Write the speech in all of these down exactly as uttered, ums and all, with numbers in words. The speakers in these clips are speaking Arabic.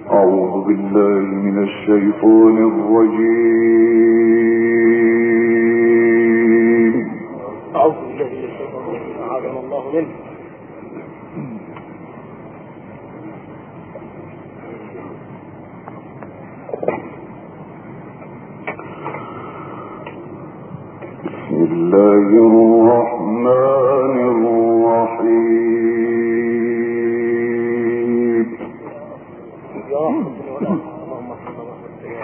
أعوذ بالله من الشيطان الرجيم. أعوذ بالله من الشيطان الرجيم. أعاذنا الله منه. بسم الله الرحمن الرحيم. يا رب اللهم صل وسلم.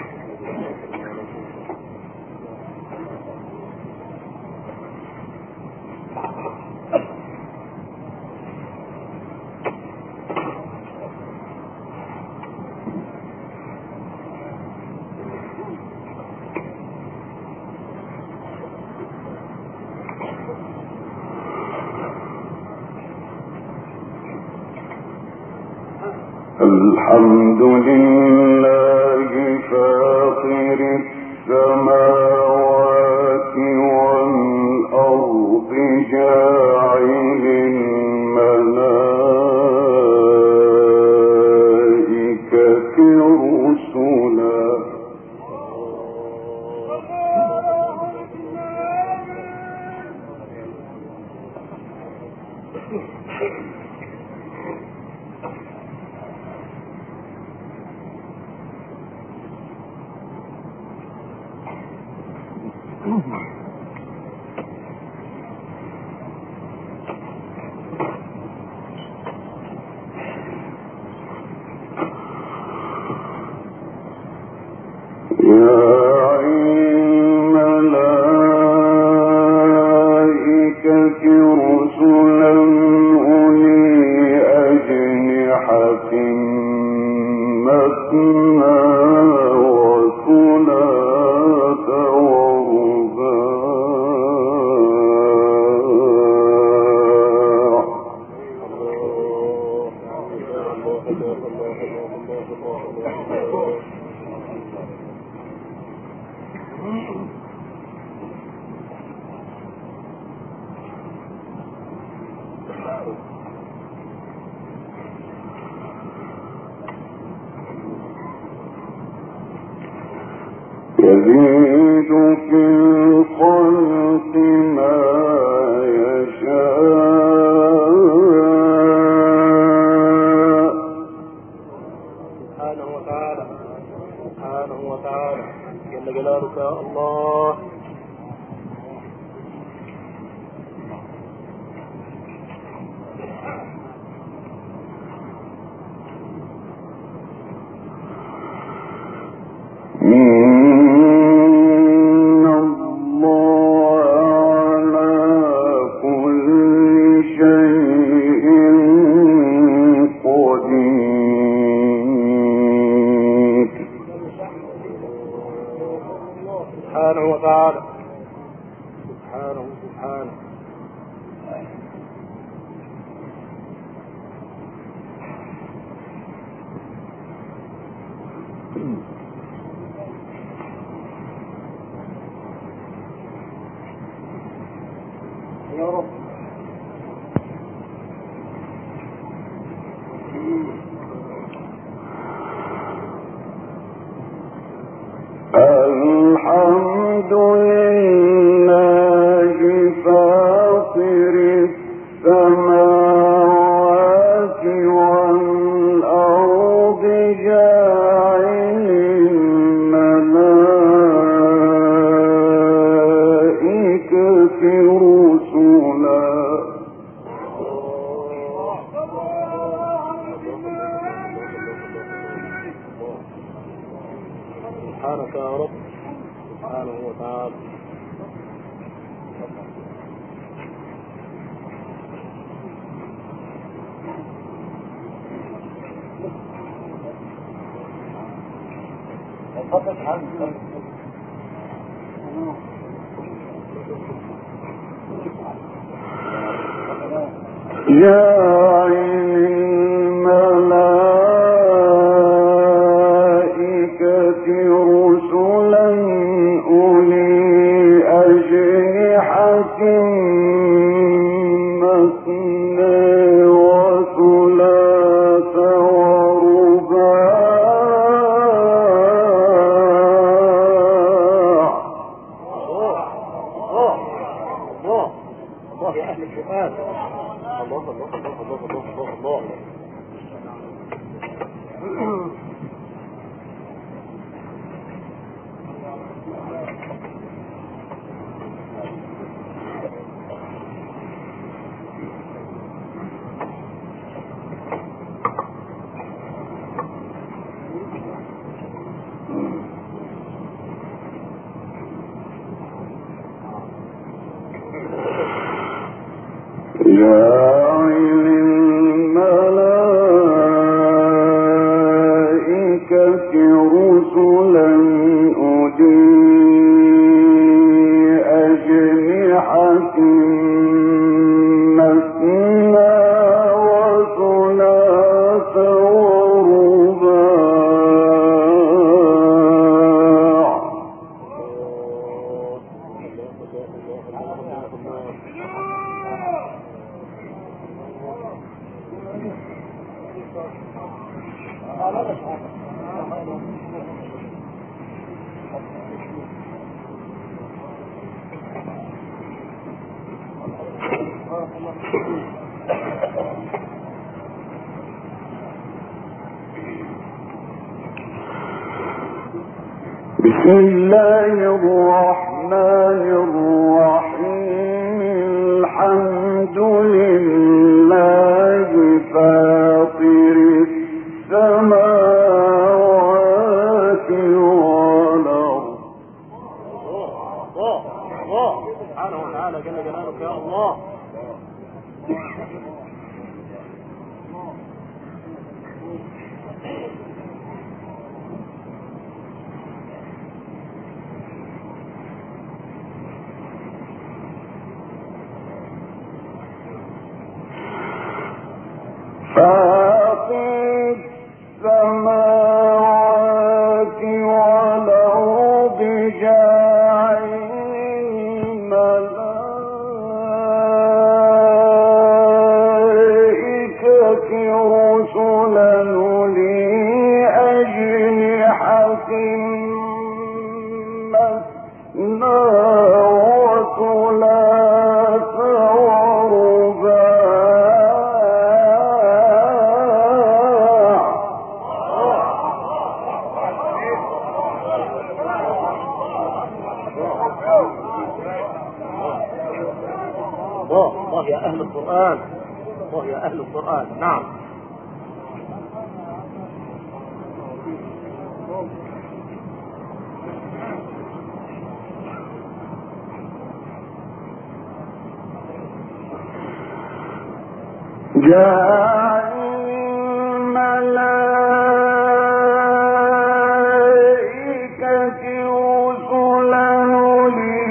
الحمد لله فاطر السماوات والأرض جاعل الملائكة رسلا يزيد في الخلق ما يشاء سبحانه وتعالى سبحانه وتعالى جل جلالك يا الله. إن الله على كل شيء قدير. سبحانه وتعالى سبحانه سبحانه. يا رب الحمد لله فاطر السماوات والأرض جاعل الملائكة رسلا سبحانك يا رب سبحانه وتعالى. جاعل الملائكة رسلا أولي أجنحة مثنى وثلاث ورباع جاعل الملائكة رسلا أولي أجنحة مثنى وثلاث ورباع. بسم الله الرحمن الرحيم. الحمد لله فاطر السماوات والأرض. الله الله سبحانه وتعالى جل جلالك يا الله. فاطر السماوات والأرض جاعل الملائكة رسلا أولي أجنحة مثنى وثلاث الله يا أهل القرآن، الله يا أهل القرآن. نعم. جاء الملائكة رسلا أولي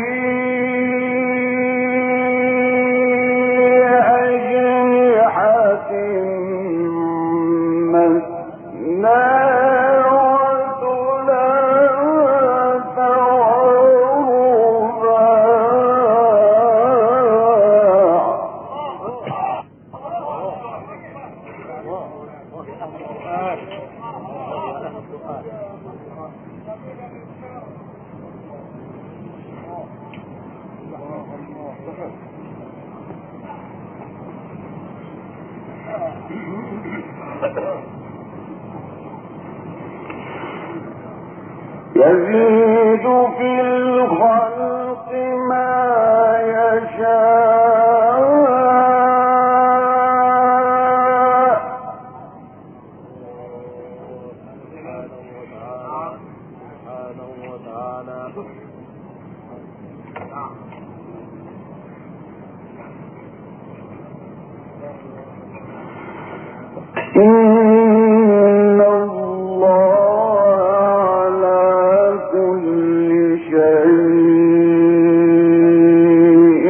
أجنحة مثنى وثلاث يزيد في الخلق ما يشاء. سبحانه وتعالى. إن الله على كل شيء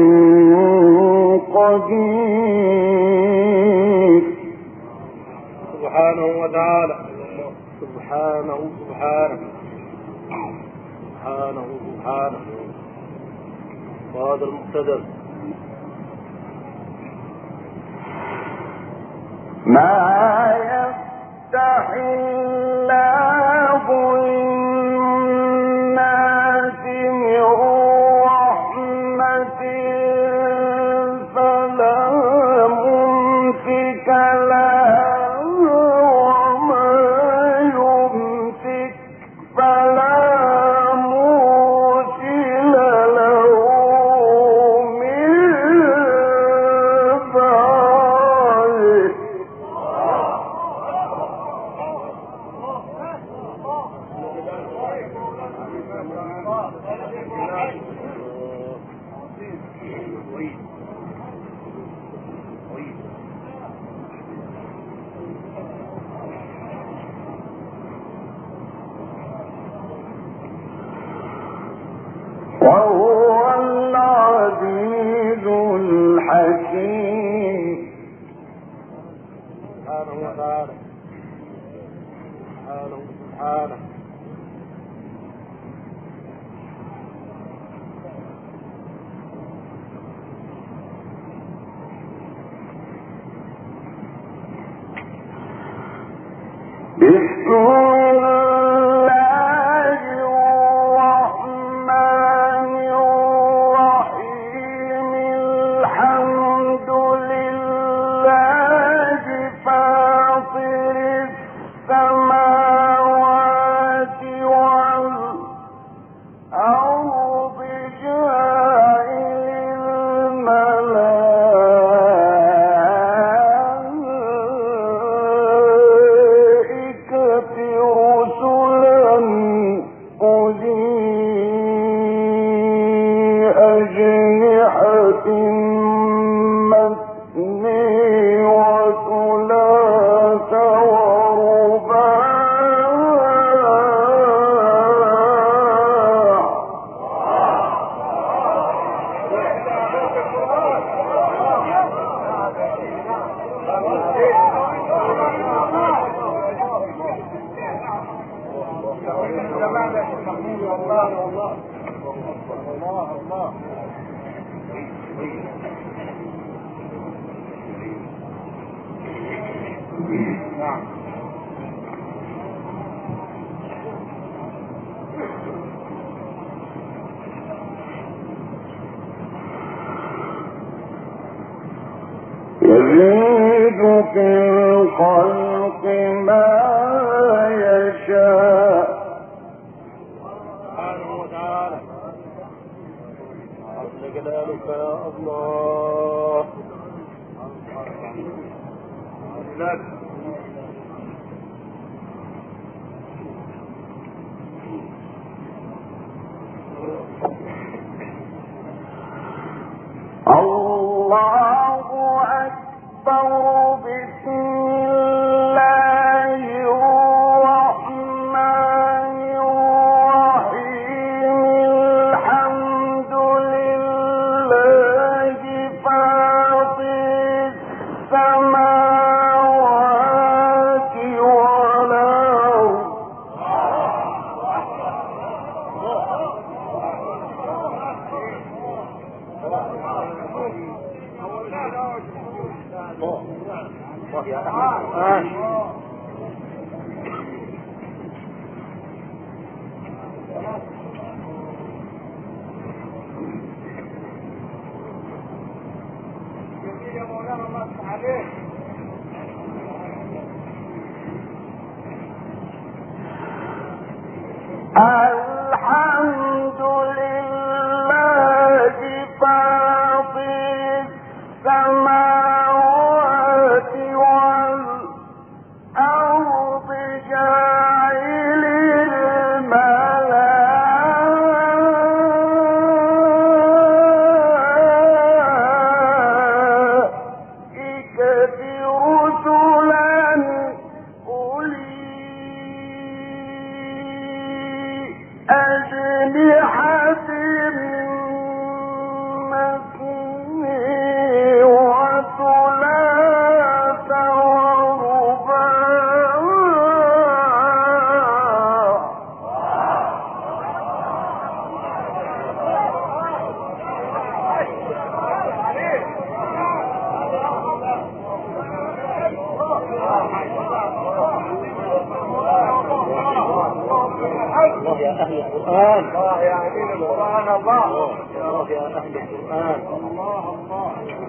قدير. سبحانه وتعالى. سبحانه سبحانه سبحانه سبحانه. وهذا المقتدر. ما يفتح الله للناس من رحمة فلا ممسك لها وما يمسك فلا مرسل له من بعده. وهو العزيز الحكيم. سبحانه وتعالى سبحانه سبحانه بسم الله الرحمن الرحيم. الحمد لله فاطر السماوات والأرض جاعل الملائكة رسلا أولي أجنحة مثني وثلاث ورباع. يزيد في الخلق ما يشاء. سبحانه وتعالى عز جلالك يا الله. لك الله أكبر. بسم الله الرحمن الرحيم. الحمد لله فاطر السماوات والأرض يا أهل الحمد لله فاطر السماوات والأرض جاعل الملائكة رسلا أولي أجنحة مثني وثلاث ورباع. الله يا أهل القرآن. الله يا أهل القرآن. الله الله يا أهل القرآن. الله الله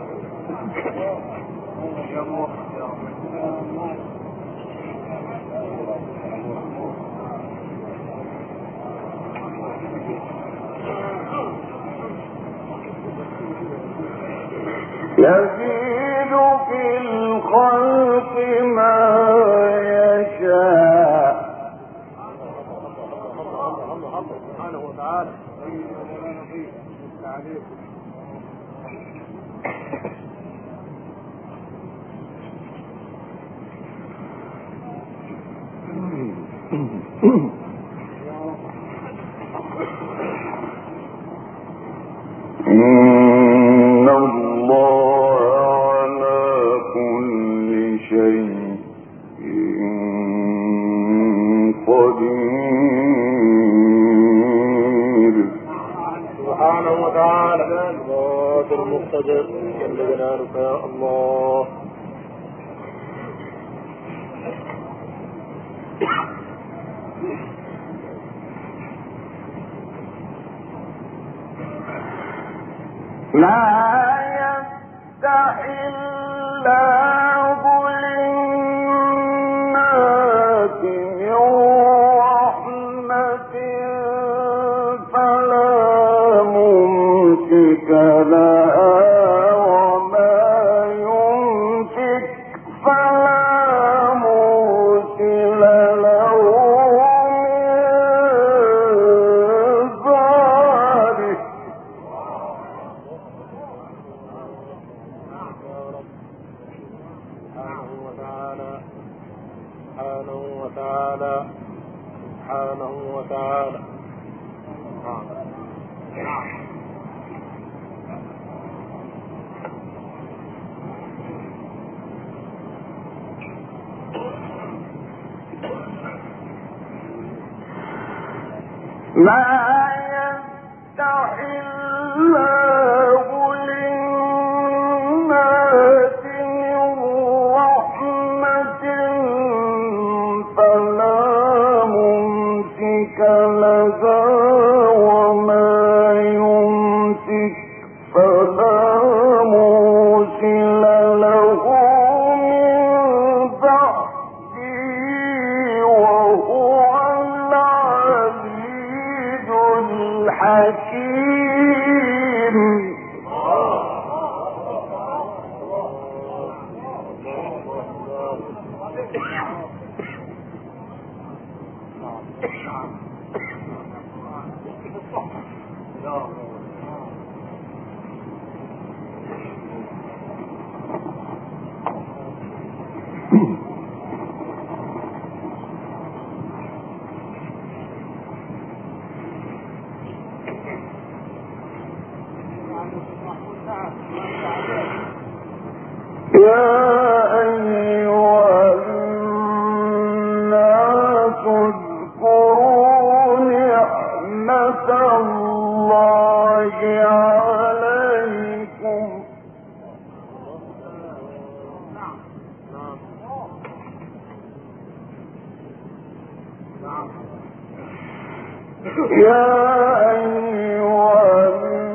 يزيد في الخلق ما يشاء. سبحانه وتعالى. والقدر جل جلالك يا الله. لا يفتح الله للناس من رحمة فلا ممسك لها وما يمسك فلا مرسل له من بعده. سبحانه وتعالى سبحانه وتعالى. لا يفتح الله للناس من رحمة فلا ممسك لها وما يمسك فلا مرسل له من بعده وهو العزيز الحكيم. يا أيها الناس اذكروا نعمة الله عليكم يا أيها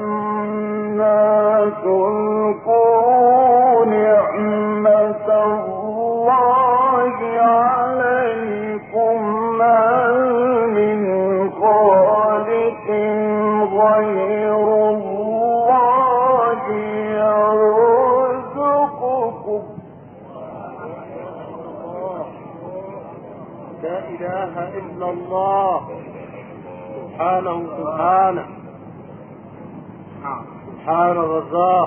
الناس اذكروا نعمة الله عليكم هل من خالق غير الله يرزقكم. لا إله إلا الله سبحانه سبحانه سبحان الرزاق.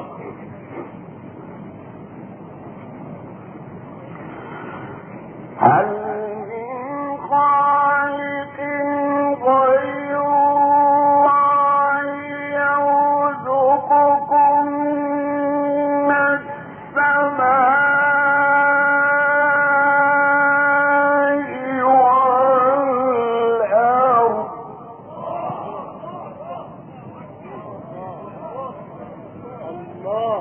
هل من خالق غير الله يرزقكم من السماء والأرض الله.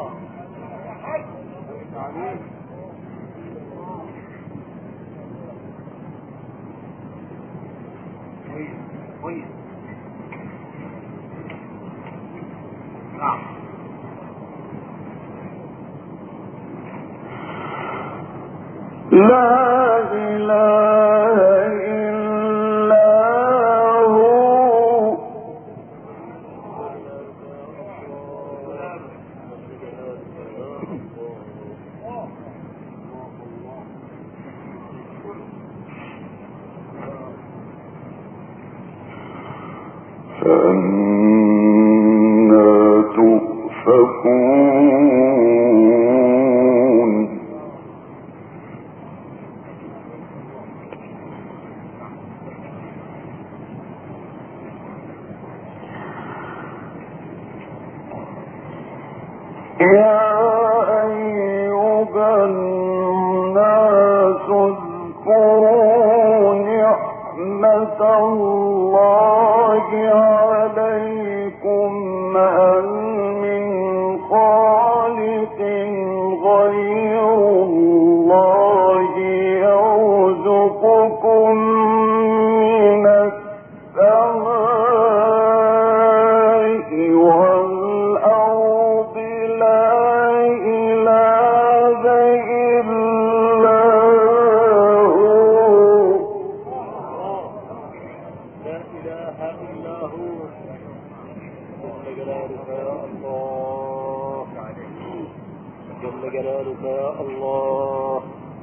لا إله إلا هو فأنا تؤفكون. يا أيها الناس اذكروا نعمة الله عليكم هل من خالق يا الله.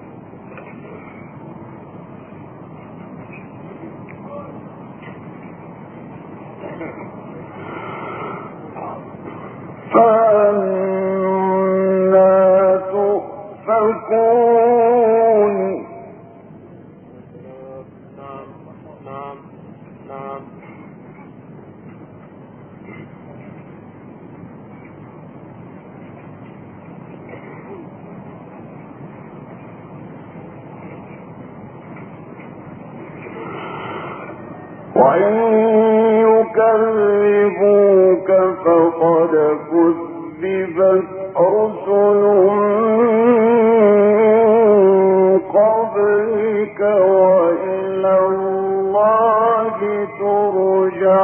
فأنا تؤفكون. نعم نعم نعم. وإن يكذبوك فقد كذبت رسل قبلك وإلى الله ترجع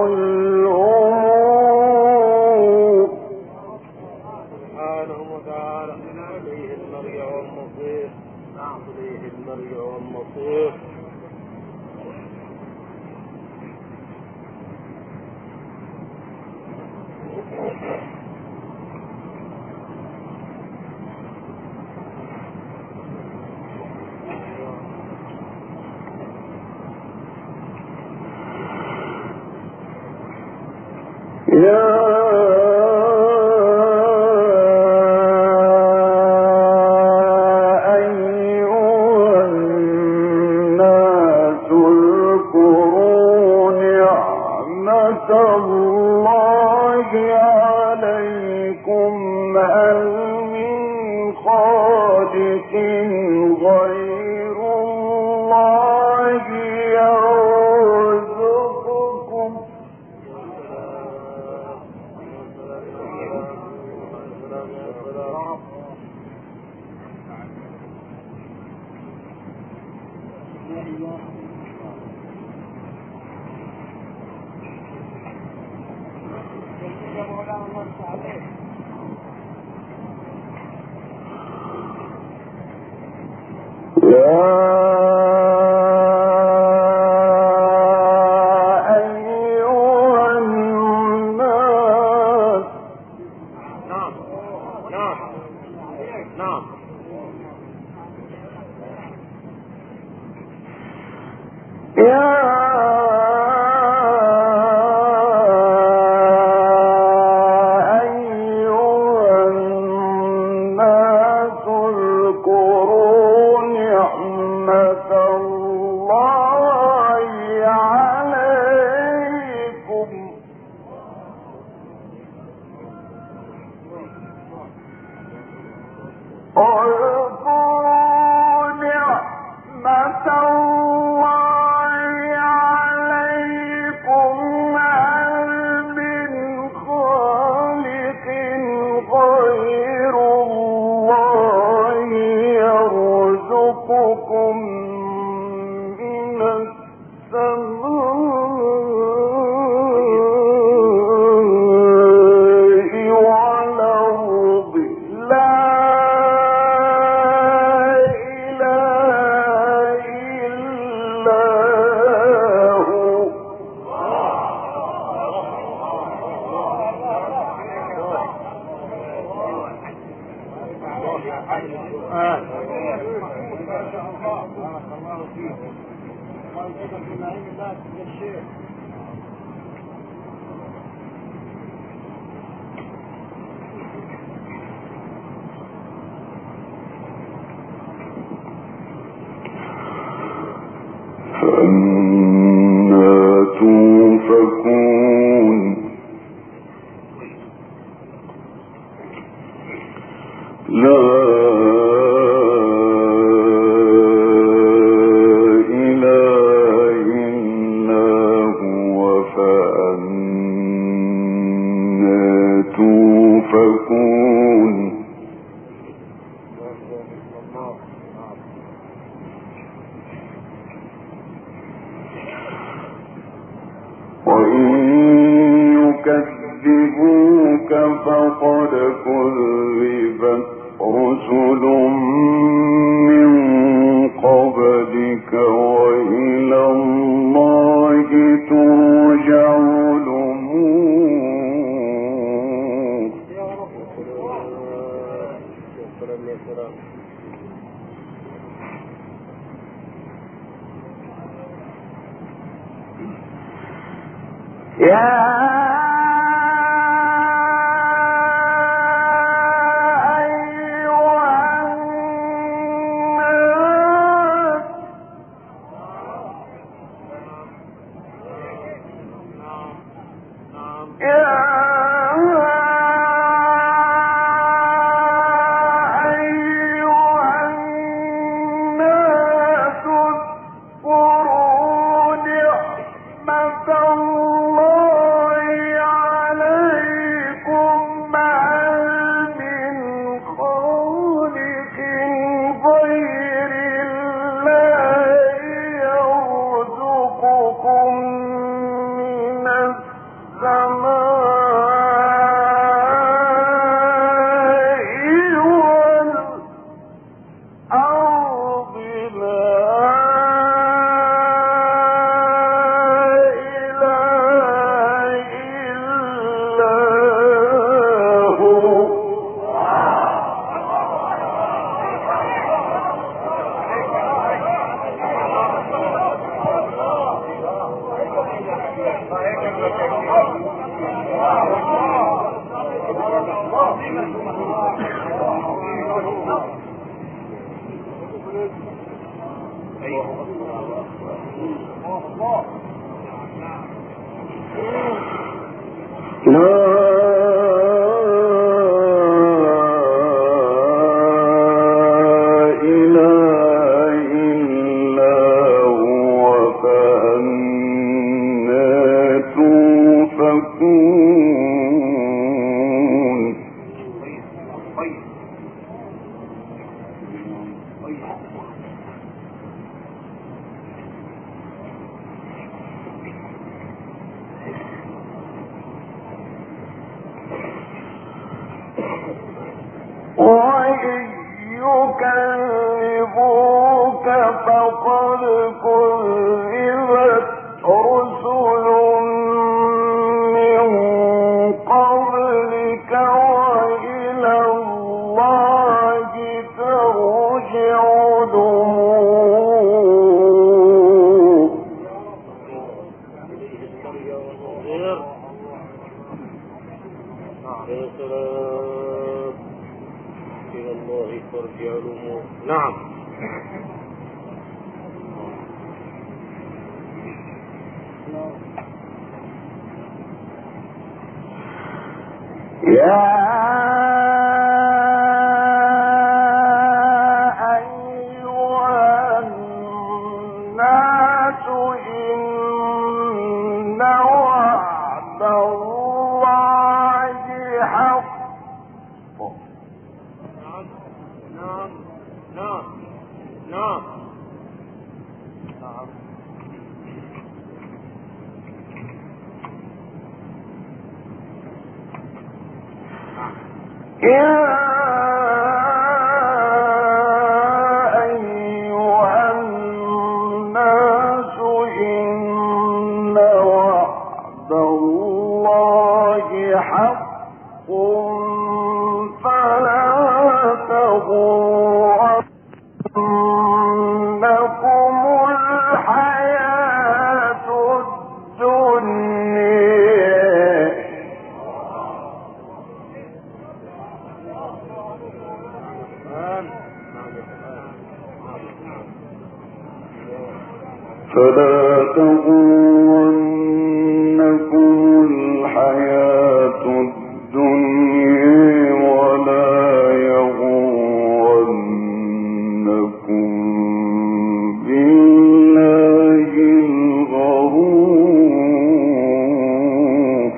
الأمور. سبحانه وتعالى إليه المرجع والمصير. نعم إليه المرجع والمصير. يا أيها الناس اذكروا نعمة الله عليكم هل من خالق غير الله يرزقكم فأنا توفكون. لا إله إلا هو فأنا توفكون. وإن يكذبوك فقد كذبت رسل من قبلك وإلى الله ترجع الأمور. فلا تغرنكم الحياة الدنيا ولا يغرنكم بالله الغرور.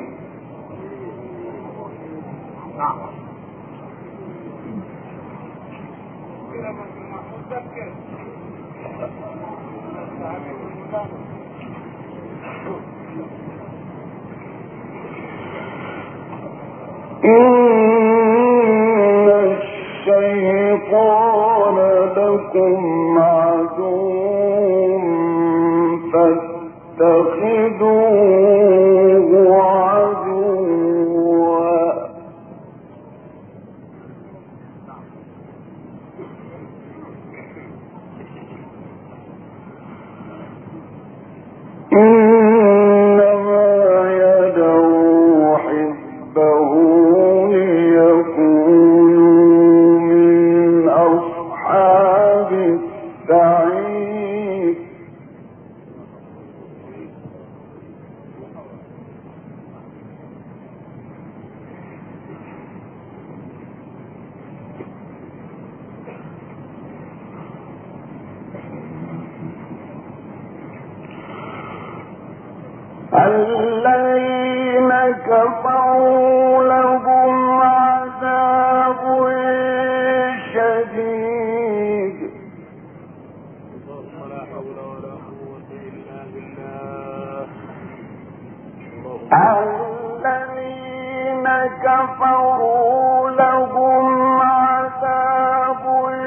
إن الشيطان لكم عدو فاتخذوه عدوا. إنما الذين كفروا لهم عذاب شديد لا حول ولا قوة إلا بالله. الذين كفروا لهم عذاب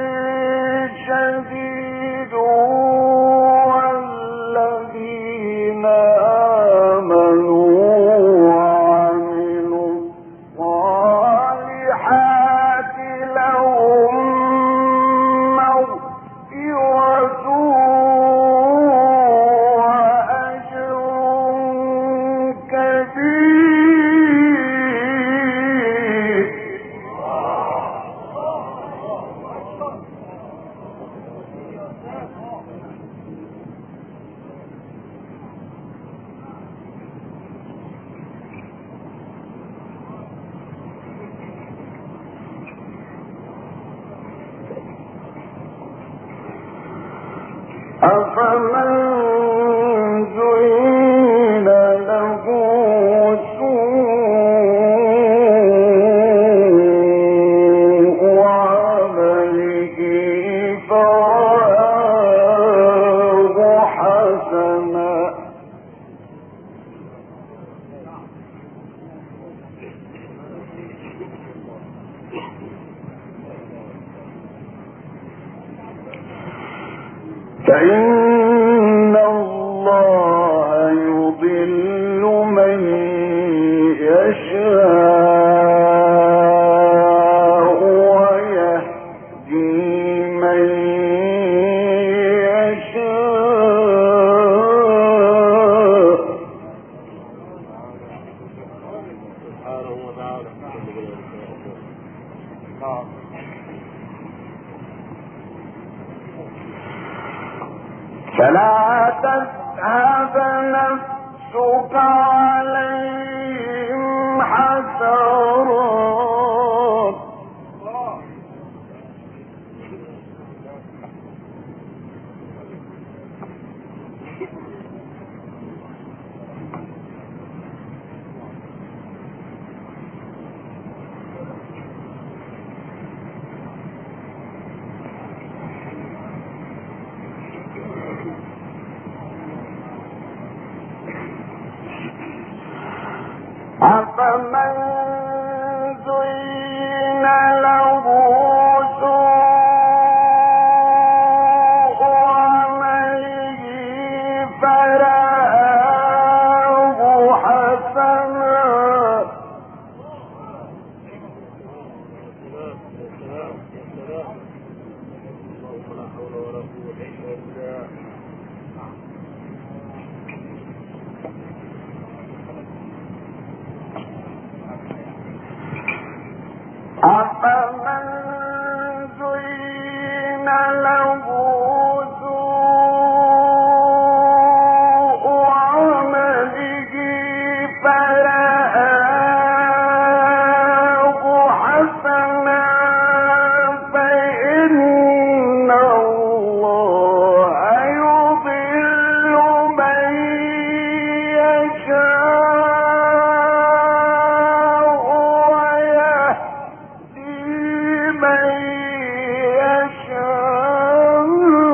شديد والذين آمنوا وعملوا الصالحات لهم مغفرة وأجر كبير. أفمن زين له سوء عمله فرآه حسنا فإن الله يضل من يشاء ويهدي من يشاء. سبحانه وتعالى. فلا تذهب نفسك عليهم حسرات أفمن زين له سوء عمله فرآه حسنا أفمن زين له سوء عمله فرآه حسنا فإن الله يضل من يشاء ويهدي من يشاء.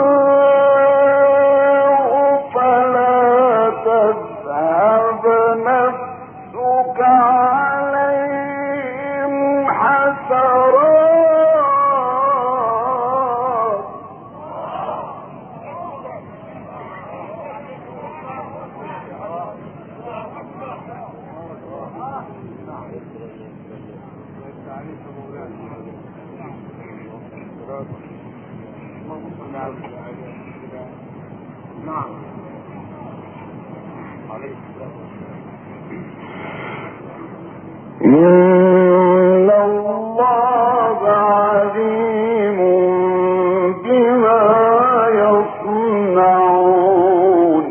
فلا تذهب نفسك عليهم حسرات نعم. إن الله عليم بما يصنعون.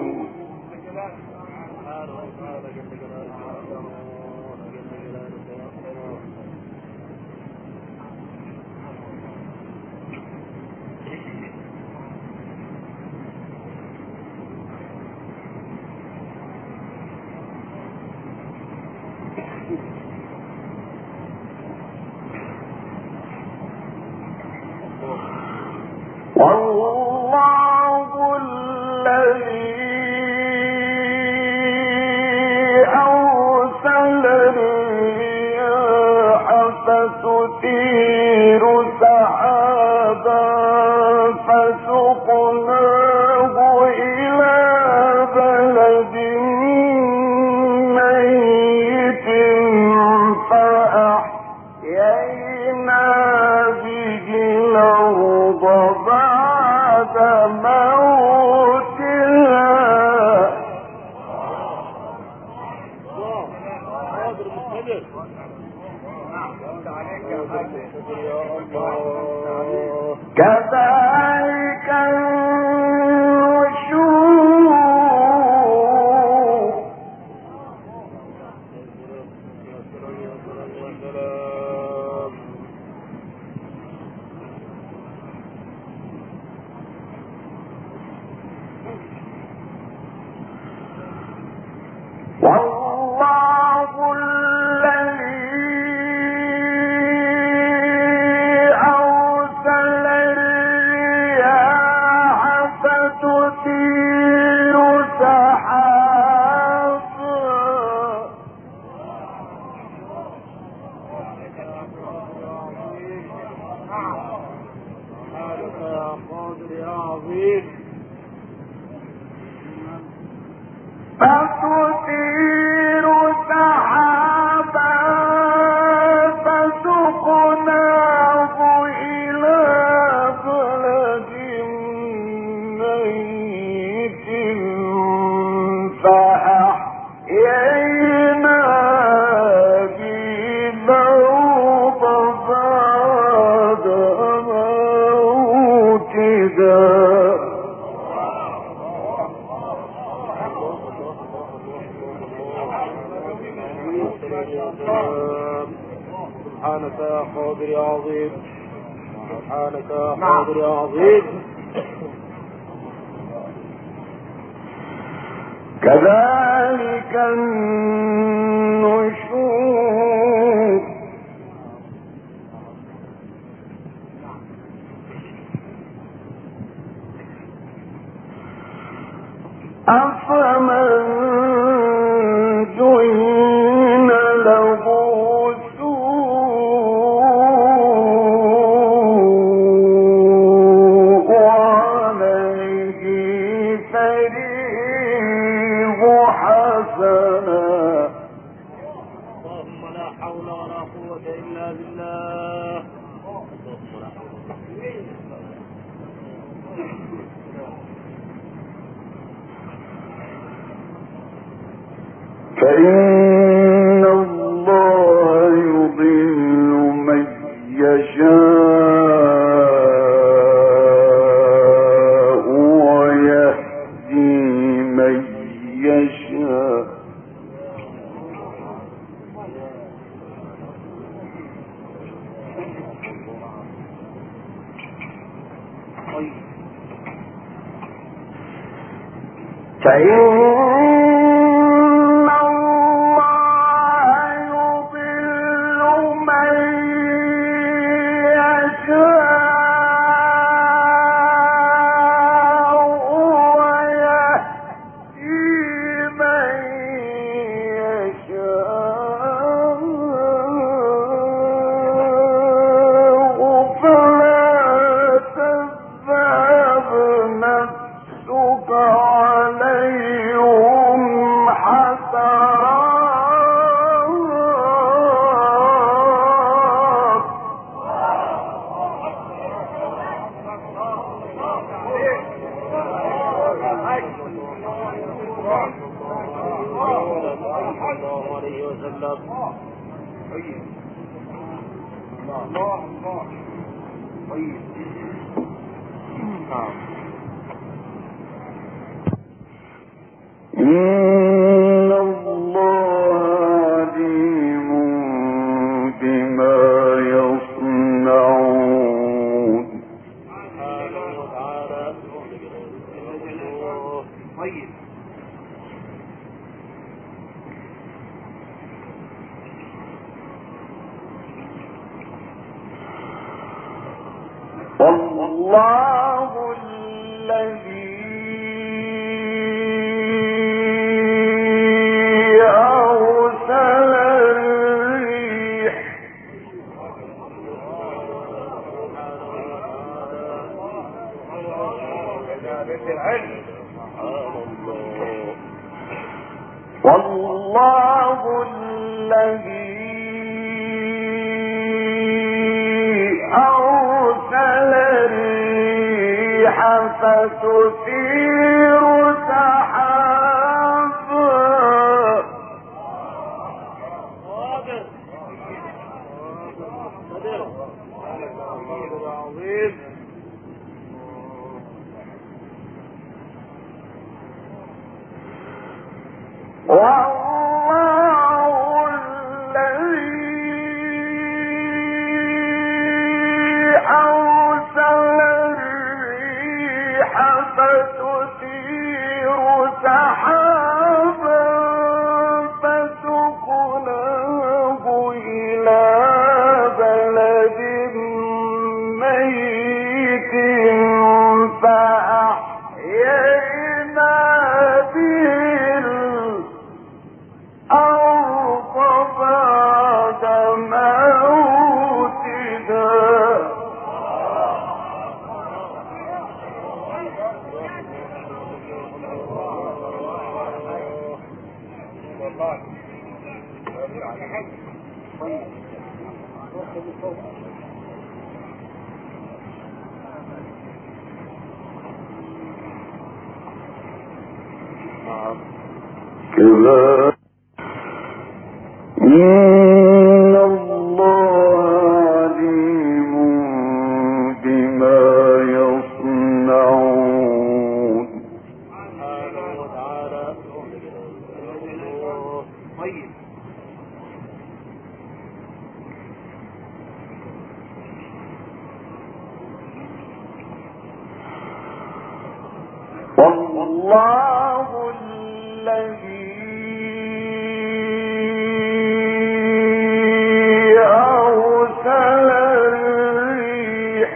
أرسل الرياح فتثير سحابا فسقناه إلى بلد ميت فأحيينا به الأرض بعد موتها. كذلك النشور. والله الذي أرسل الرياح فتثير سحابا فتثير سحابا فسقناه إلى بلد ميت فأحيينا به الأرض بعد موتها. سبحانك يا قادر يا عظيم، سبحانك يا قادر يا عظيم. كذلك النشور. أفمن زين له سوء عمله فريه حسنا. اللهم لا حول ولا قوة إلا بالله. فإن الله يضل من يشاء ويهدي من يشاء. فإن الله يضل من يشاء ويهدي من يشاء فلا تذهب نفسك عليهم حسرات. الله عليه وسلم. الله الله طيب. إن الله عليم بما يصنعون. سبحانه وتعالى. طيب. والله الذي والله الذي أرسل الريح فتثير سحابا والله الذي أرسل الريح فتثير سحابا فسقناه إلى بلد ميت فأحيينا به الأرض بعد موتها كذلك إن الله عليم بما يصنعون والله الذي أرسل الريح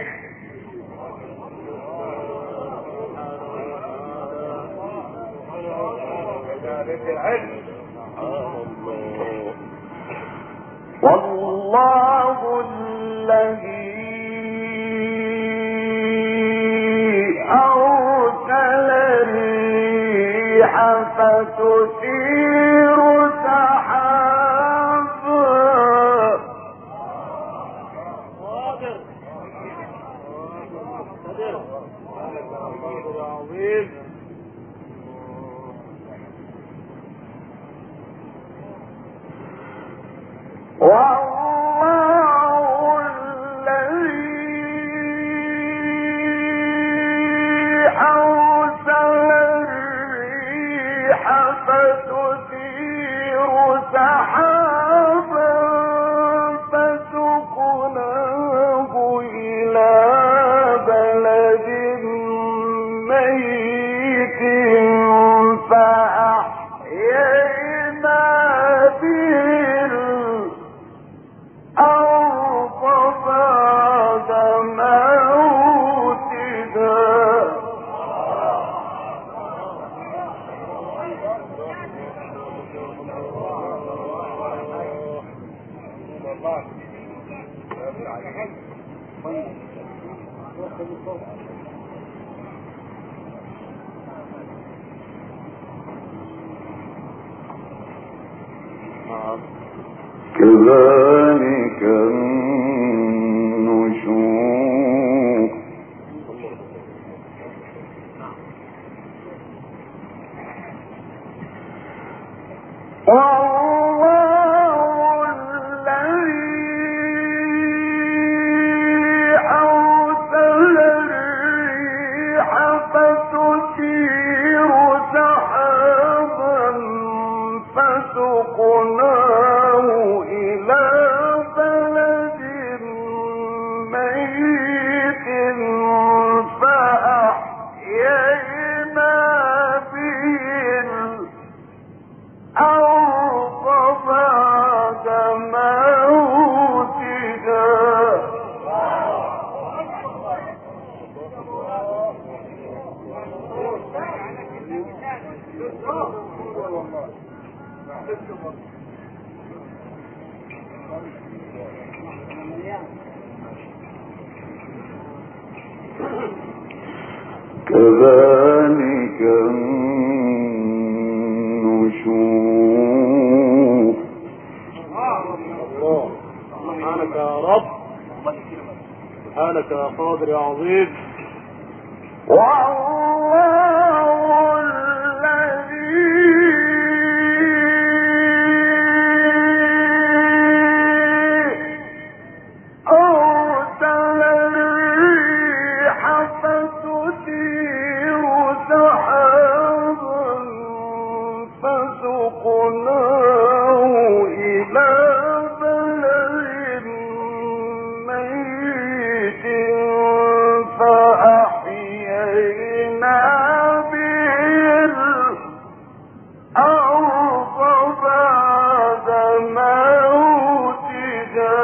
والله الذي أرسل الريح فتثير سحابا والله الذي أرسل الريح فتثير سحابا فسقناه إلى بلد ميت فأحيينا به الأرض بعد موتها كذلك النشور والله الذي أرسل الريح فتثير سحابا فسقناه إلى بلد ميت فأحيينا به الأرض بعد موتها كذلك النشور النشور. الله سبحانك يا رب، سبحانك يا قادر يا عظيم. والله الذي أرسل الريح فتثير سحابا فسقناه إلى بلد ميت فأحيينا به الأرض بعد موتها.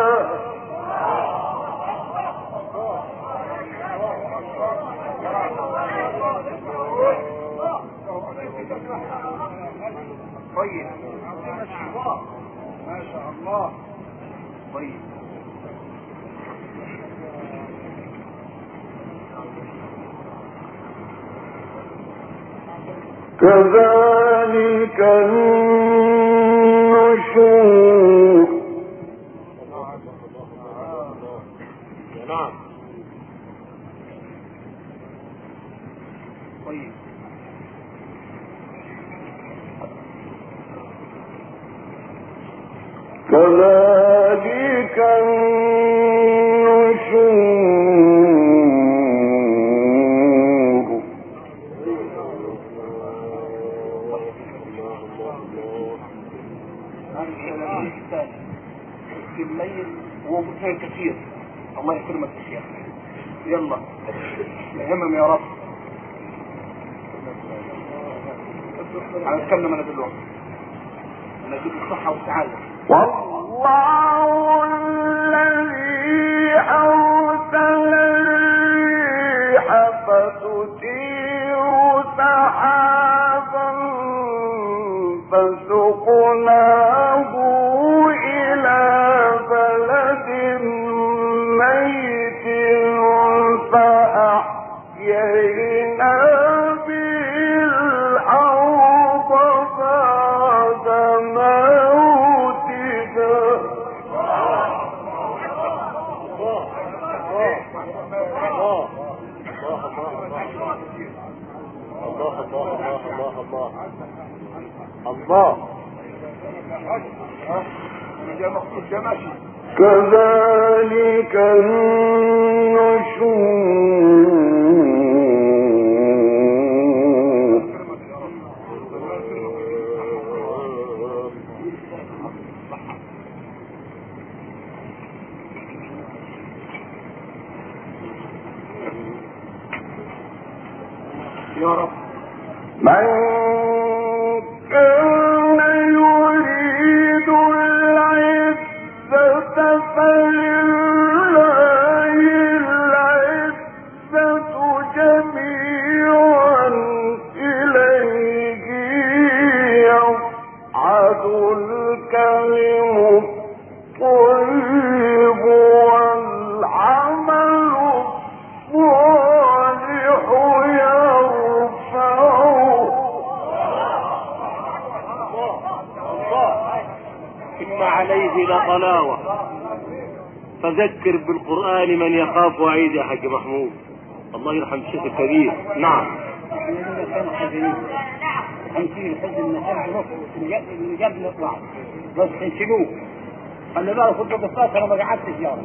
طيب ما شاء الله. طيب كذلك النشور. نعم. طيب كذلك النشور. في الليل وهو مجتهد كثير. الله يكرمك يا شيخ. يلا يهمم يا رب. انا اتكلم انا دلوقتي، انا اديك الصحه والسعاده. والله الذي أرسل الريح فتثير سحابا فسقناه إلى بلد ميت فأحيينا به الأرض بعد موتها. الله انا جاي مخصوص جاي ماشي. كذلك النشور. يا رب. من كان يريد العزة فلله العزة جميعا إليه يصعد الكلم الطيب والعمل الصالح يرفعه. إن عليه لطلاوة فذكر بالقرآن من يخاف وعيد يا حاج محمود. الله يرحم الشيخ الكبير. نعم. هنشيل الحزن من الحزن نص اللي جاب نطلع بس هنشيلوه. خلي بالك خد بالصوت انا ما قعدتش يا رب.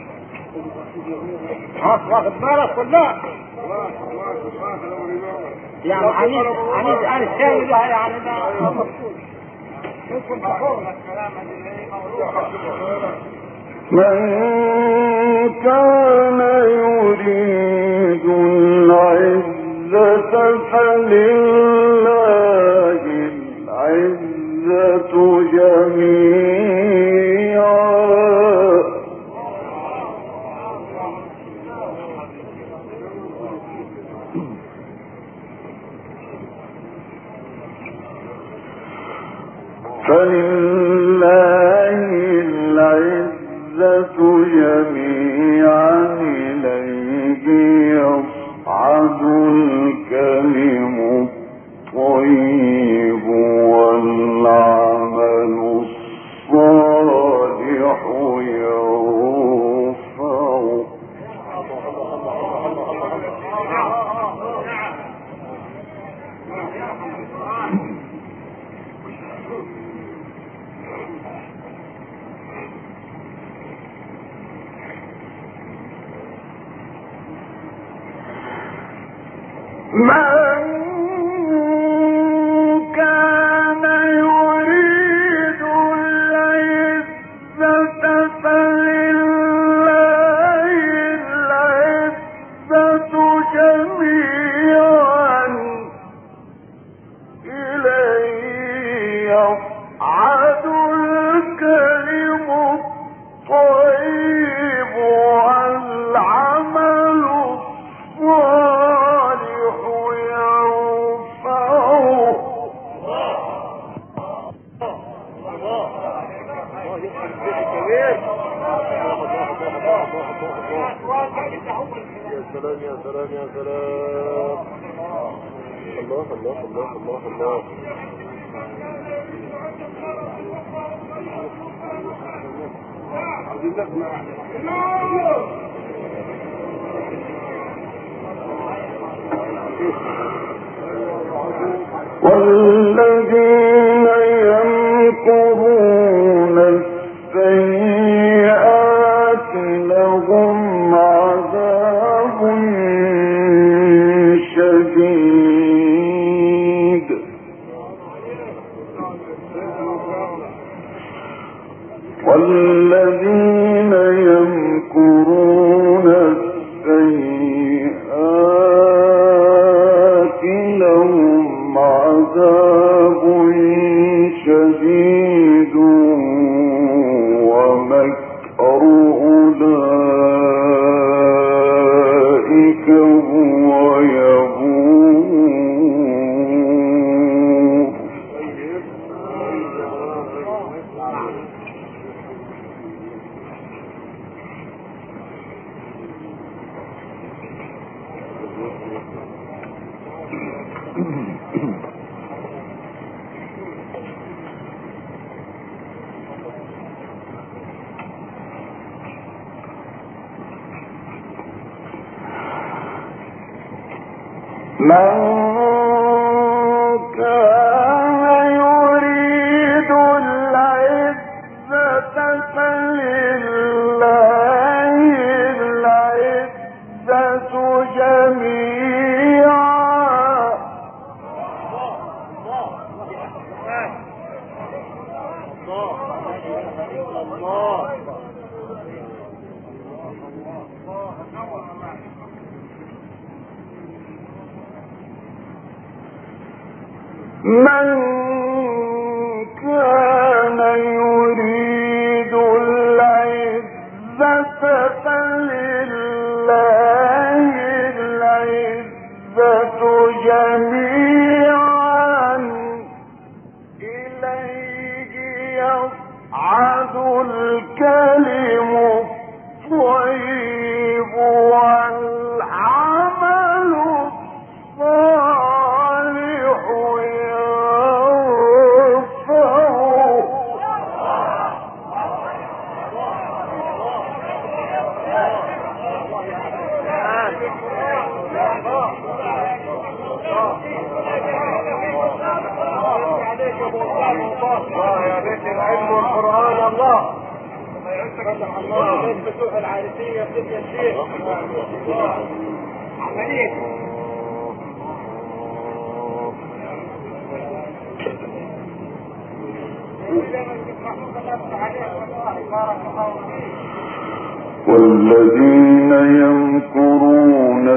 ها واخد بالك ولا يعني عنيد عنيد عن الثاني ده يعني ده مقصود. من كان يريد العزة فلله العزة جميعا. فلله العزة جميعا إليه يصعد الكلم الطيب والعمل والذين يمكرون السيئات لهم عذاب شديد والذين يمكرون السيئات لهم عذاب شديد ومكر أولئك هو يبور. من كان يريد العزة فلله العزة جميعا من كان يريد العزة فلله العزة جميعا إليه يصعد الكلم الطيب والعمل الصالح يا بيت العلم والقرآن الله الله بيت فتوح العارفين يا سيدي الشيخ عملية والذين يمكرون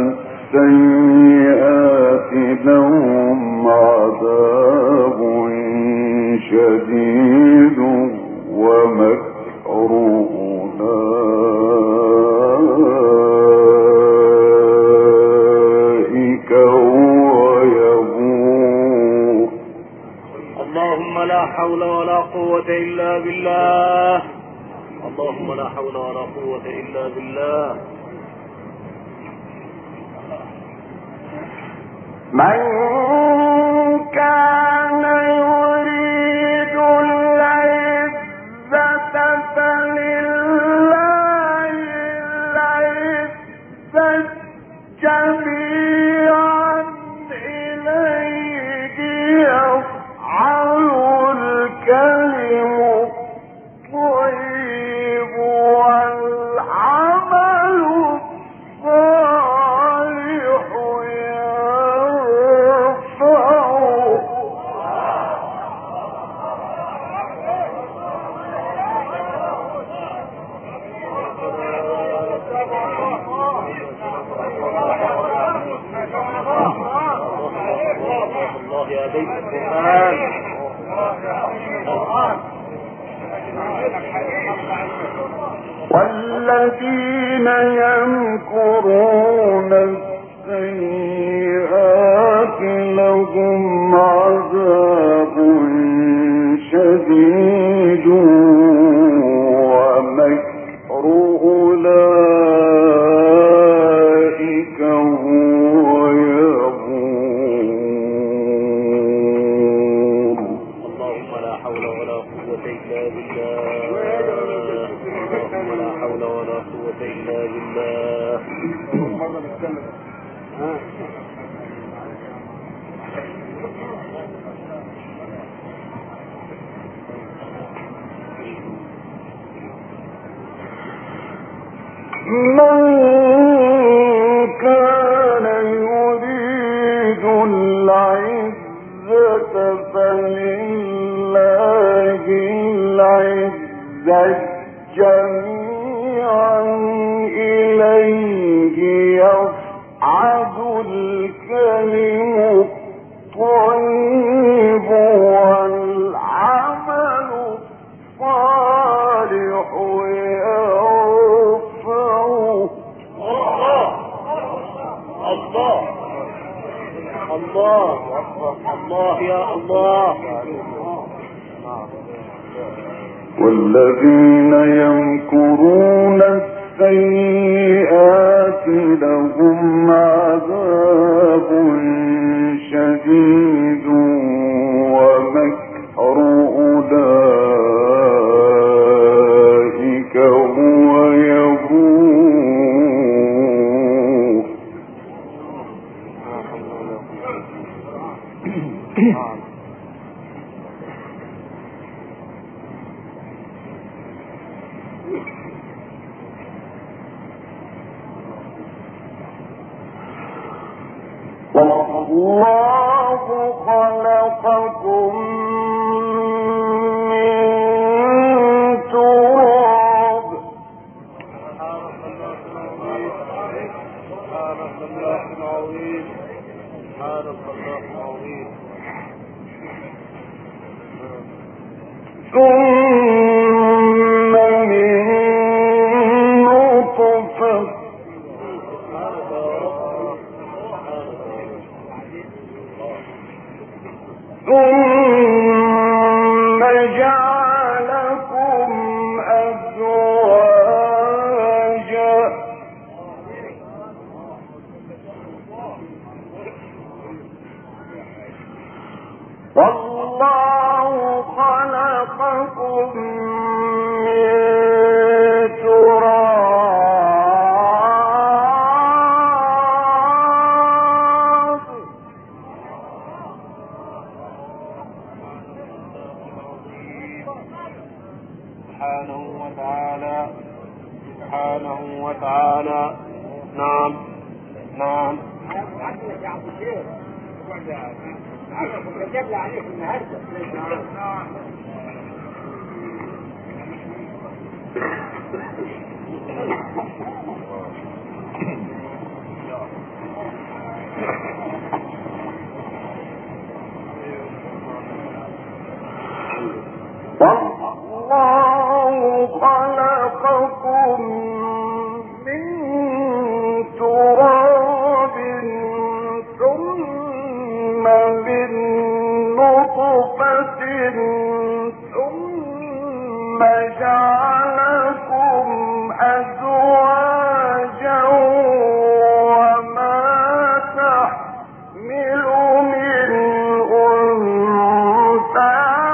السيئات لهم عذاب شديد ومكر أولئك هو يبور. اللهم لا حول ولا قوة إلا بالله. اللهم لا حول ولا قوة إلا بالله. من كان يريد العزة فلله العزة جميعا إليه يصعد الكلم الطيب والعمل الصالح يرفعه. والذين يمكرون السيئات لهم عذاب شديد ومكر أولئك هو يبور. اللهم لا حول ولا قوة إلا بالله. اللهم لا حول ولا قوة إلا بالله. من كان يريد العزة فلله العزة جميعا إليه يصعد الكلم الطيب والعمل الصالح يرفعه. الله الله الله يا الله. والذين يمكرون السيئات لهم عذاب شديد ومكر أولئك هو يبور. والله خلقكم من تراب ثم من نطفة ثم جعلكم أزواجا والله خلقكم من تراب سبحانه وتعالى سبحانه وتعالى. نعم نعم. والله خلقكم من تراب ثم من نطفة ثم جعلكم أزواجا وما تحمل من أنثى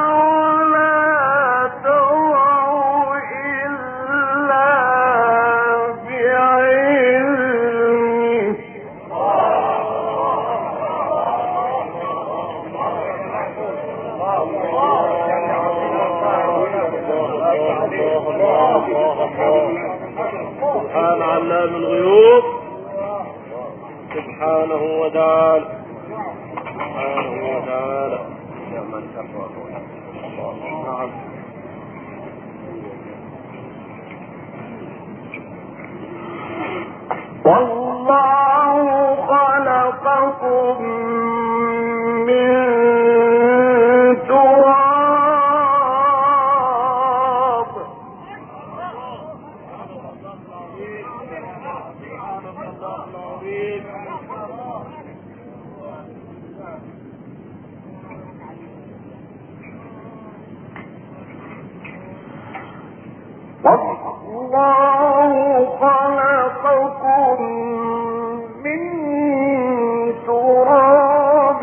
سبحان علام الغيوب سبحانه وتعالى سبحانه وتعالى. نعم. والله خلقكم من والله خلقكم من تراب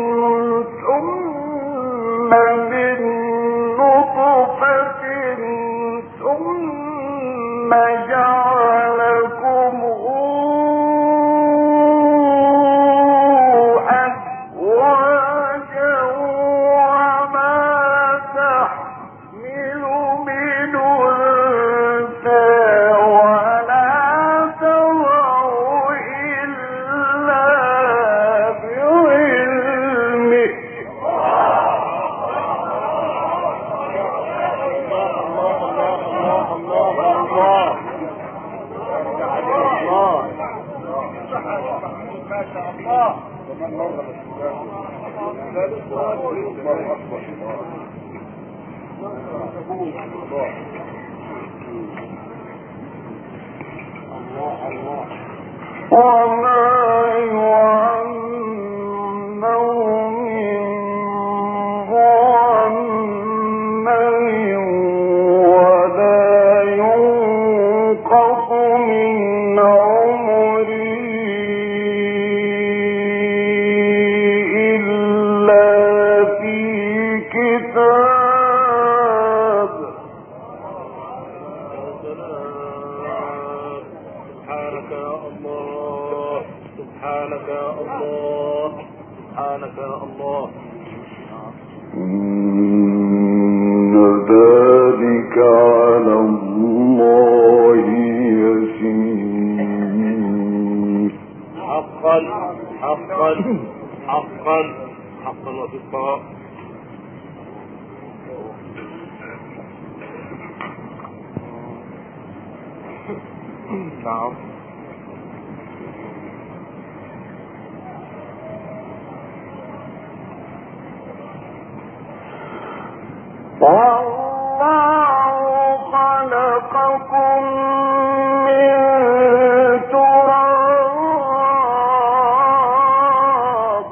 ثم من نطفة ثم جعلكم أزواجا وما تحمل من أنثى ولا تضع إلا بعلمه. وما يعمر من معمر ولا ينقص من عمره إلا في كتاب. سبحانك يا الله، سبحانك يا الله، سبحانك يا الله. إن ذلك على الله يسير. حقا حقا حقا حقا وفي الصواب. نعم. والله خلقكم من تراب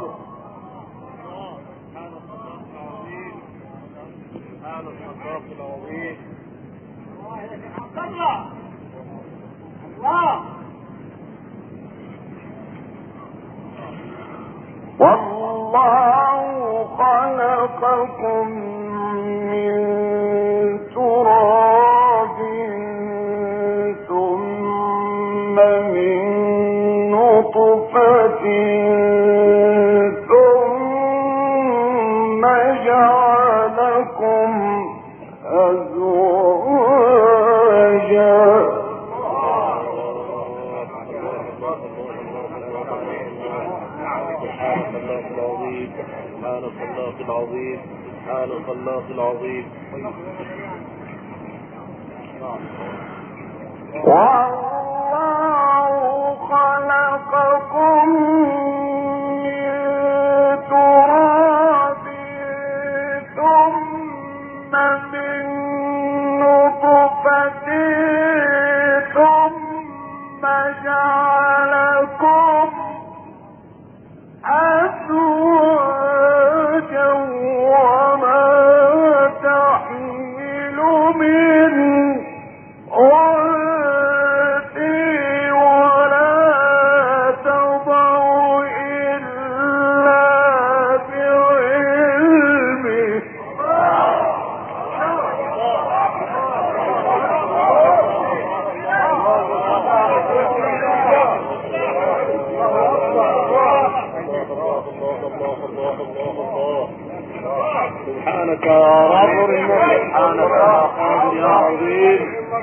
والله خلقكم من تراب ثم من نطفة ثم جعلكم أزواجا. سبحان الخلاق العظيم، سبحان الخلاق العظيم. والله خلقكم من تراب ثم من نطفة ثم جعلكم أزواجا وما تحمل من أنثى ولا تضع إلا بعلمه. سبحانك يا رب، سبحانك يا قادر يا عظيم.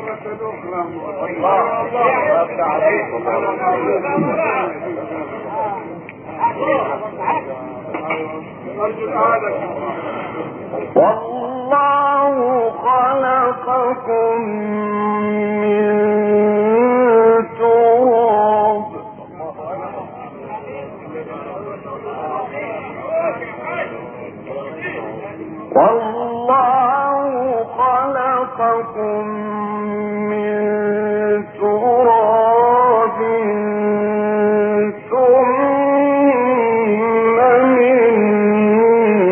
والله خلقكم من تراب والله خلقكم من تراب ثم من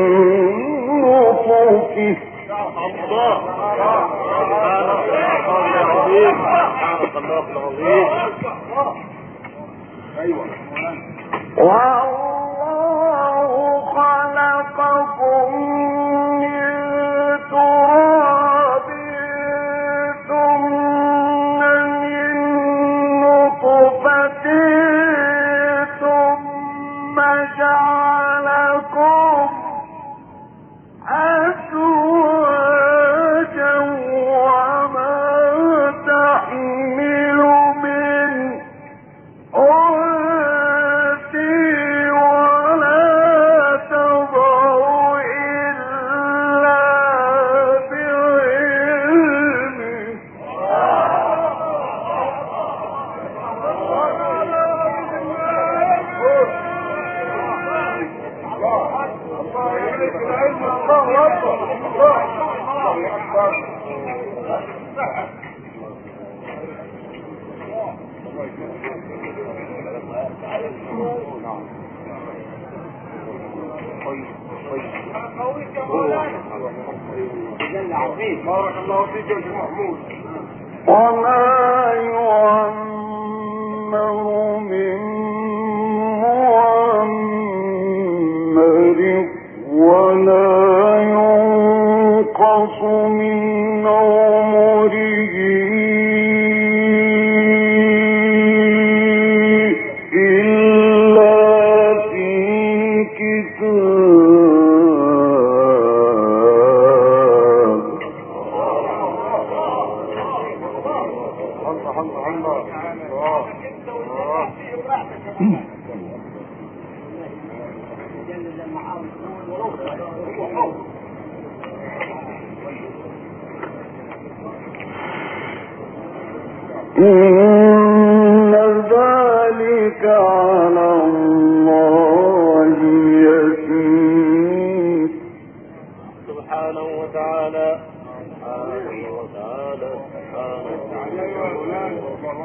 نطفة. الله العظيم سبحانك الله العظيم. ايوه والله خلقكم من تراب ثم من نطفة ثم جعلكم أزواجا وما تحمل من أنثى ولا تضع إلا بعلمه. بارك الله فيك يا شيخ محمود. وما يعمر من معمر ولا ينقص من عمره إلا في كتاب. إن ذلك على الله يسير. سبحانه وتعالى سبحانه وتعالى سبحانه وتعالى.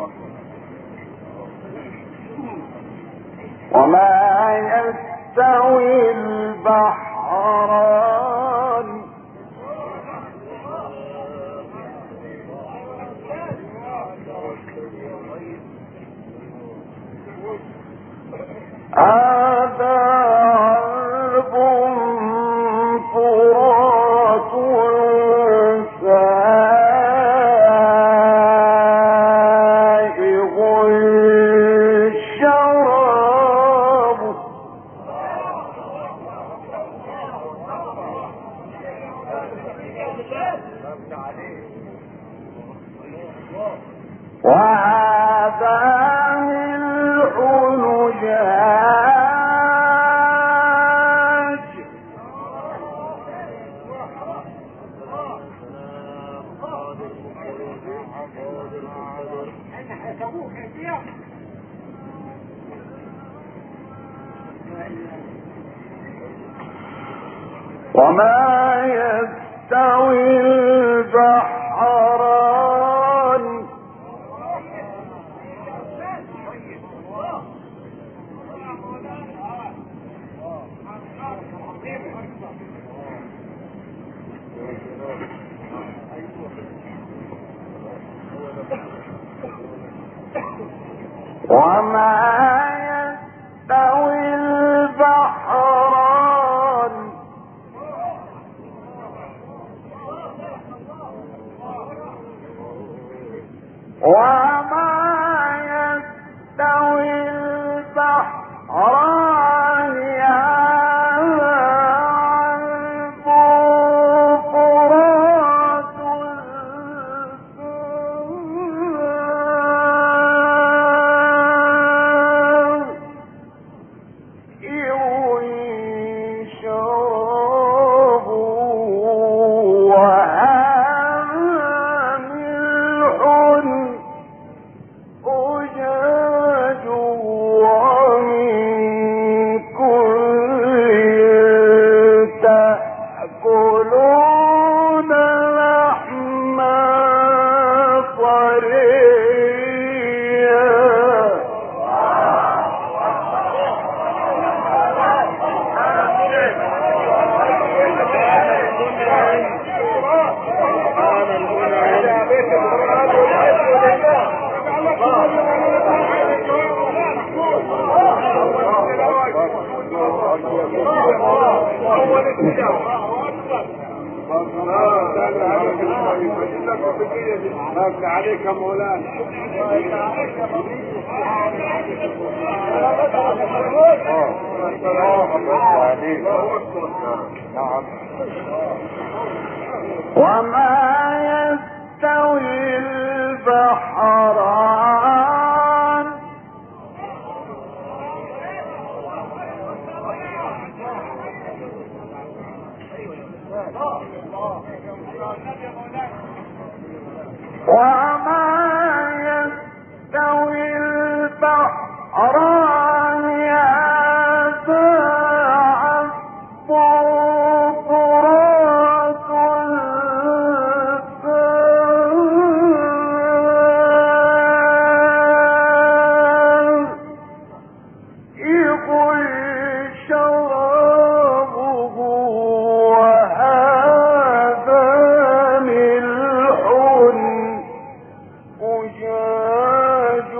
وما يستوي البحران هذا عذب فرات سائغ الشراب وهذا ملح نجاج وما يستوي البحران وما يستوي البحران وما يستوي البحران هذا عذب فرات عليك يا مولانا. وما يستوي البحران وما يستوي البحران هذا عذب فرات سائغ شرابه وهذا ملح أجاج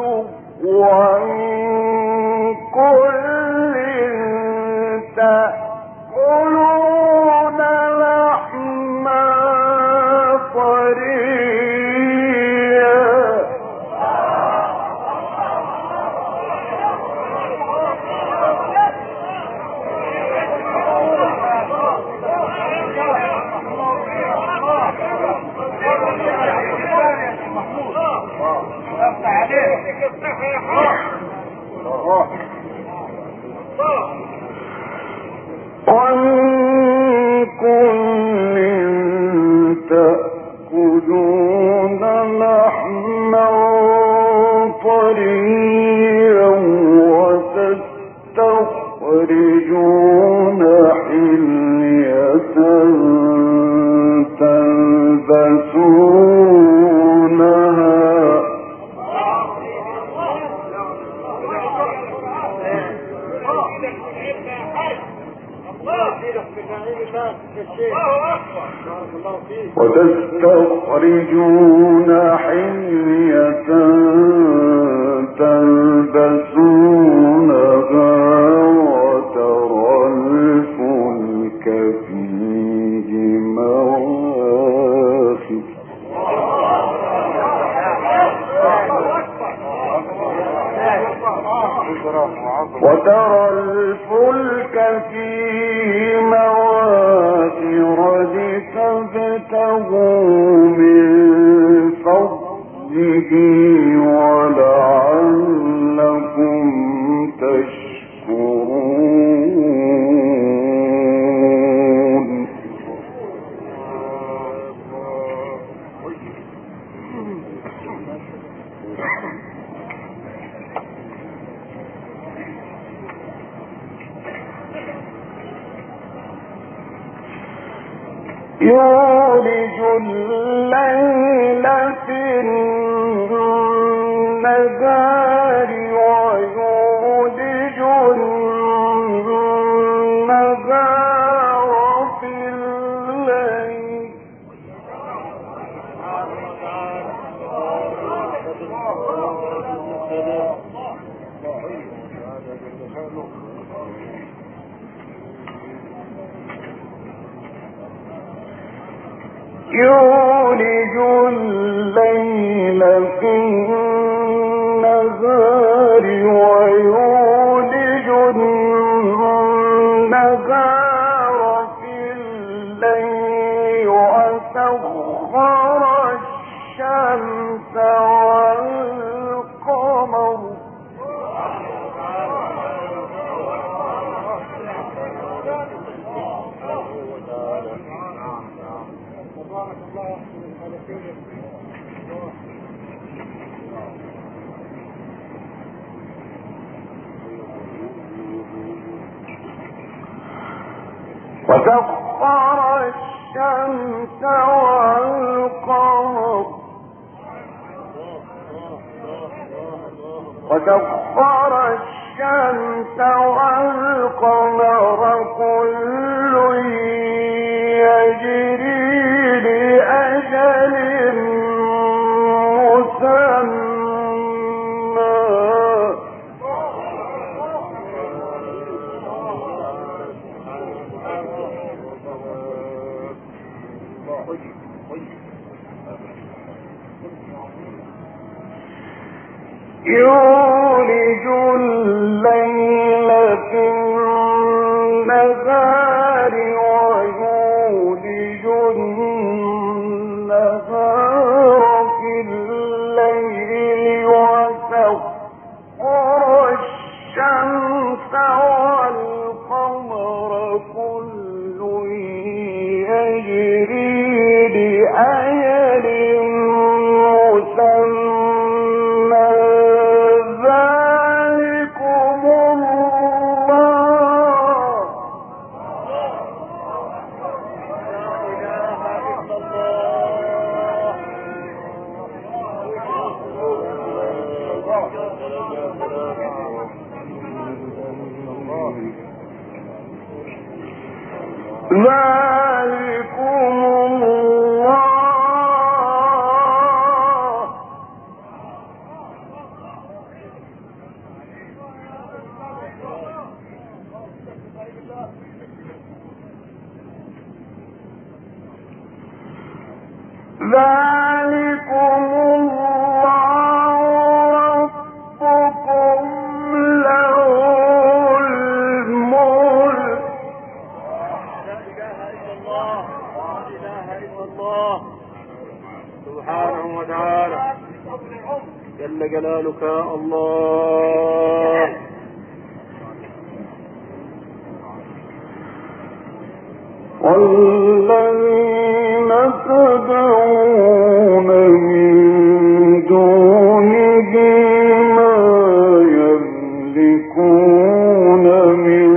ومن كل تأكلون لحما طريا ومن كل تأكلون لحما طريا وتستخرجون حلية تلبسونها وتستخرجون حلية تلبسونها وترى الفلك فيه مواخر وترى الفلك فيه مواخر لتبتغوا من فضله ولعلكم تشكرون. يولج الليل في النهار ويولج النهار في الليل يولج الليل في النهار ويولج النهار في الليل وسخر الشمس والقمر وسخر الشمس والقمر وسخر الشمس والقمر كل يجري لأجل مسمى يولج الليل في النهار ويولج النهار في الليل وسخر الشمس والقمر كل يجري لأجل مسمى ذلكم الله ذلكم الله ذلكم الله ربكم له الملك سبحانه وتعالى جل جلالك الله. والذين تدعون من دونه ما يملكون من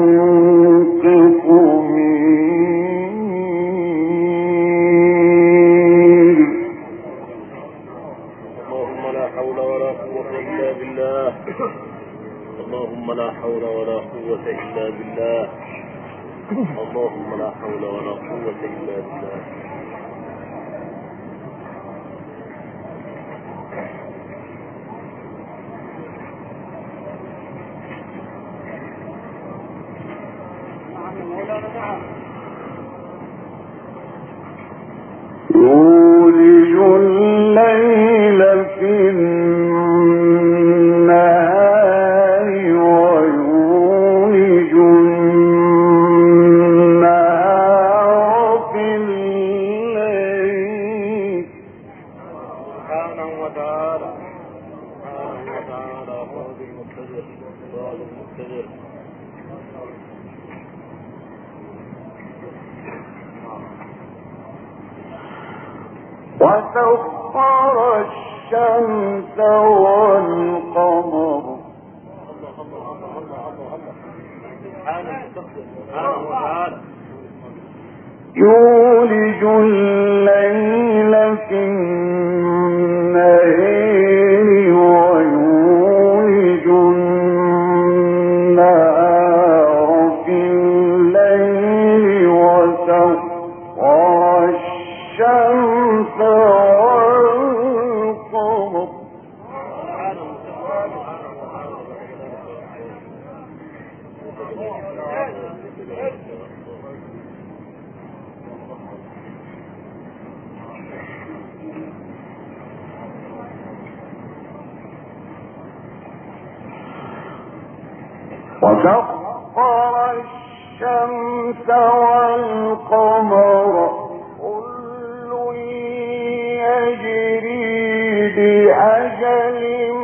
قطمير. اللهم لا حول ولا قوة إلا بالله. اللهم لا حول ولا قوة إلا بالله. اللهم لا حول ولا قوة إلا بالله. يولج الليل في النهار ويولج النهار في الليل. سبحانه وتعالى سبحانه وتعالى فاضل المقتدر فاضل المقتدر. وسخر الشمس والقمر يولج الليل في النهار ويولج النهار في الليل وسخر الشمس والقمر وسخر الشمس والقمر كل يجري لأجل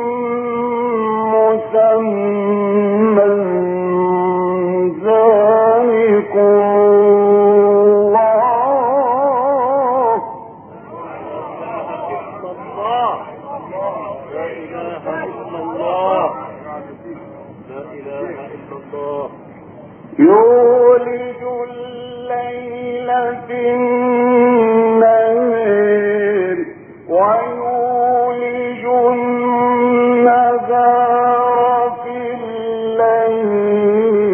مسمى ذلكم الله. لا إله إلا الله. لا إله إلا الله. يولج الليل في النهار ويولج النهار في الليل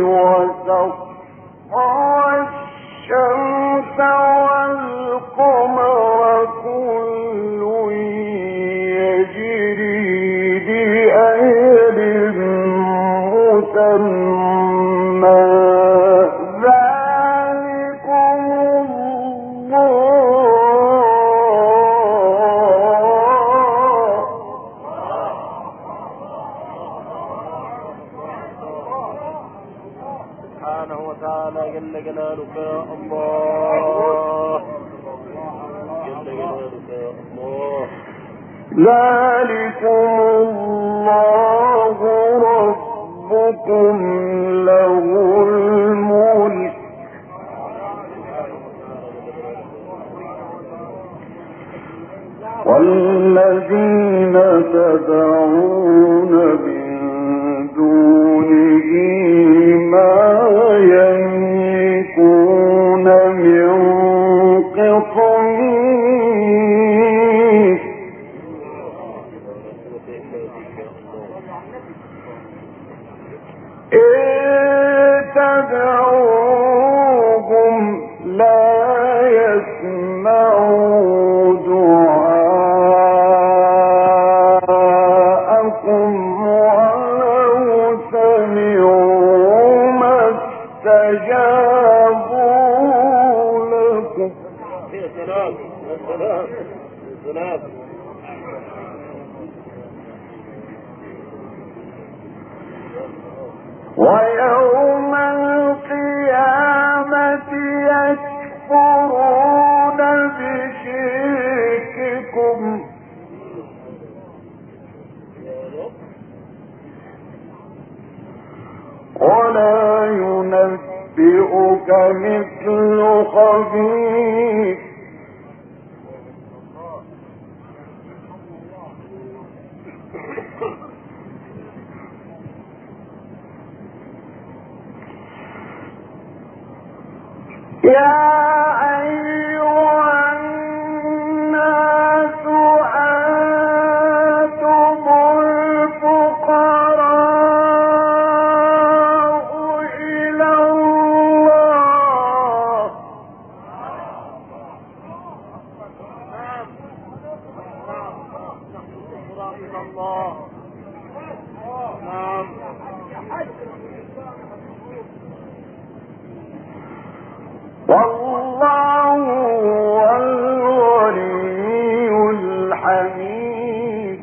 وسخر الشمس والقمر كل يجري لأجل مسمى ذلكم الله ذلكم الله ربكم له الملك والذين تدعون من دونه ما يملكون من قطمير إن تدعوهم لا يسمعوا دعاءكم ولو سمعوا ما استجابوا لكم يا سلام يا سلام يا سلام. ويوم القيامة يكفرون بشرككم ولا ينبئك مثل خبير يا أيها الناس أنتم الفقراء إلى الله والله هو الغني الحميد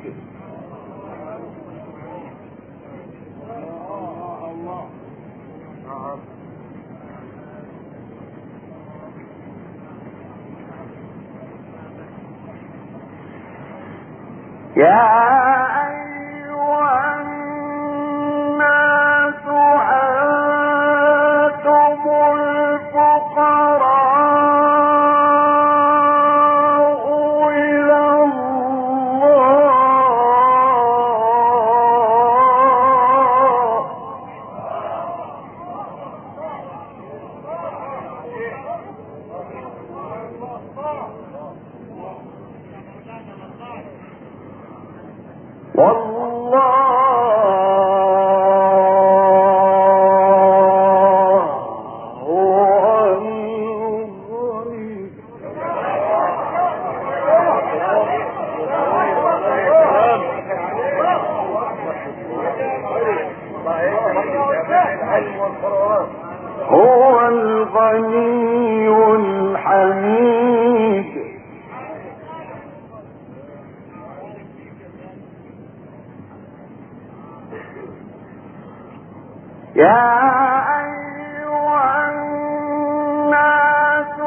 يا أيها الناس أنتم الفقراء إلى الله والله هو الغني هو الغني الحميد يا أيها الناس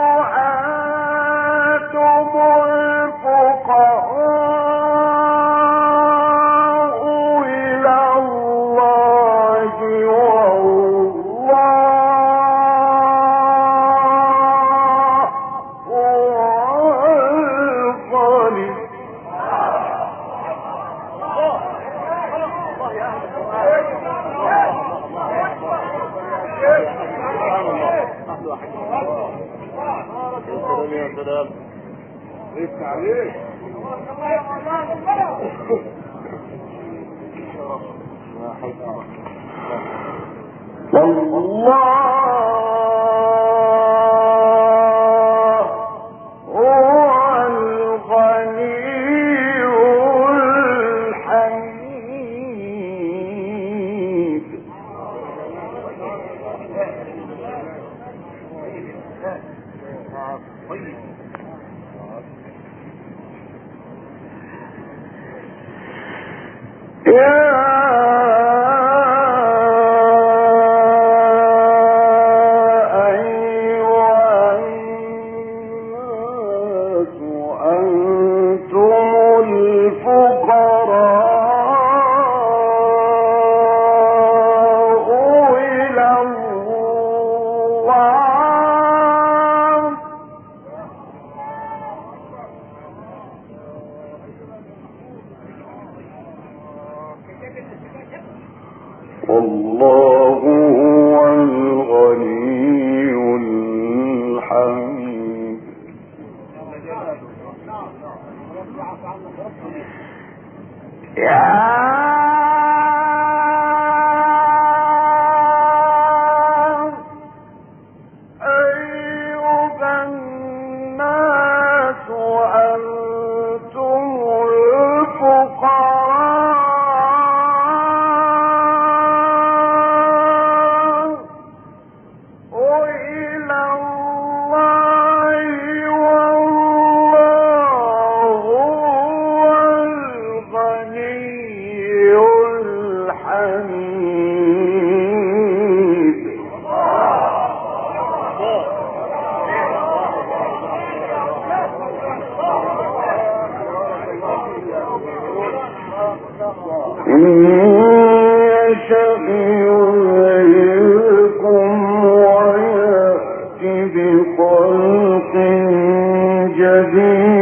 أنتم الفقراء إلى الله والله هو الغني يا سلام لسه عليك والله هو الغني الحميد يا أيها الناس أنتم الفقراء والله هو الغني الحميد. يا بخلق جديد